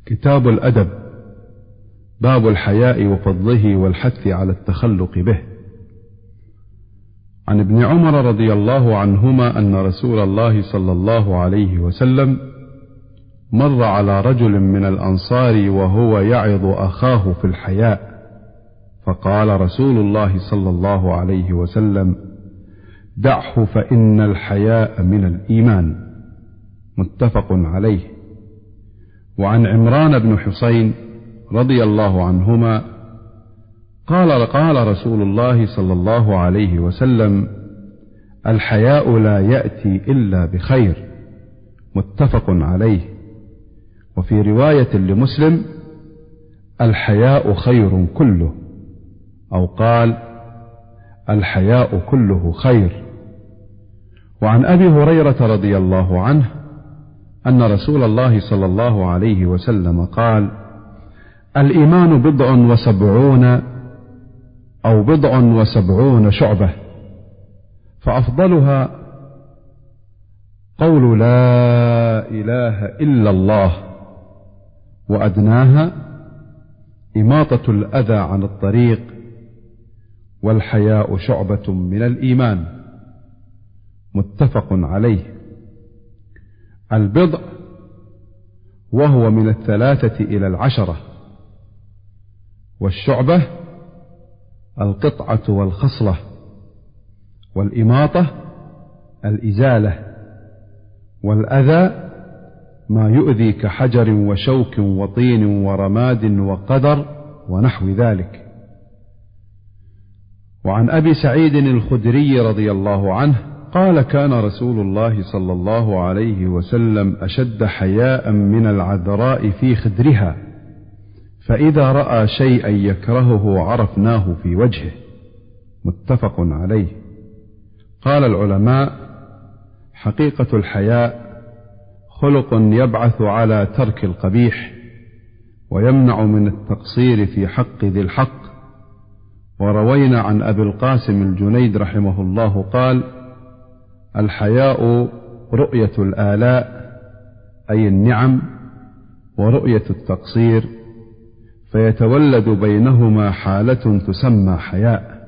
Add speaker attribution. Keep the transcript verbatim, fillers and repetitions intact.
Speaker 1: كتاب الأدب. باب الحياء وفضله والحث على التخلق به. عن ابن عمر رضي الله عنهما أن رسول الله صلى الله عليه وسلم مر على رجل من الأنصار وهو يعظ أخاه في الحياء، فقال رسول الله صلى الله عليه وسلم: دعه فإن الحياء من الإيمان. متفق عليه. وعن عمران بن حسين رضي الله عنهما قال قال رسول الله صلى الله عليه وسلم: الحياء لا يأتي إلا بخير. متفق عليه. وفي رواية لمسلم: الحياء خير كله، أو قال: الحياء كله خير. وعن أبي هريرة رضي الله عنه أن رسول الله صلى الله عليه وسلم قال: الإيمان بضع وسبعون أو بضع وسبعون شعبة، فأفضلها قول لا إله إلا الله، وأدناها إماطة الأذى عن الطريق، والحياء شعبة من الإيمان. متفق عليه. البضع وهو من الثلاثة إلى العشرة، والشعبة القطعة والخصلة، والإماطة الإزالة، والأذى ما يؤذي كحجر وشوك وطين ورماد وقدر ونحو ذلك. وعن أبي سعيد الخدري رضي الله عنه قال: كان رسول الله صلى الله عليه وسلم أشد حياء من العذراء في خدرها، فإذا رأى شيئا يكرهه عرفناه في وجهه. متفق عليه. قال العلماء: حقيقة الحياء خلق يبعث على ترك القبيح، ويمنع من التقصير في حق ذي الحق. وروينا عن أبي القاسم الجنيد رحمه الله قال: الحياء رؤية الآلاء أي النعم، ورؤية التقصير، فيتولد بينهما حالة تسمى حياء.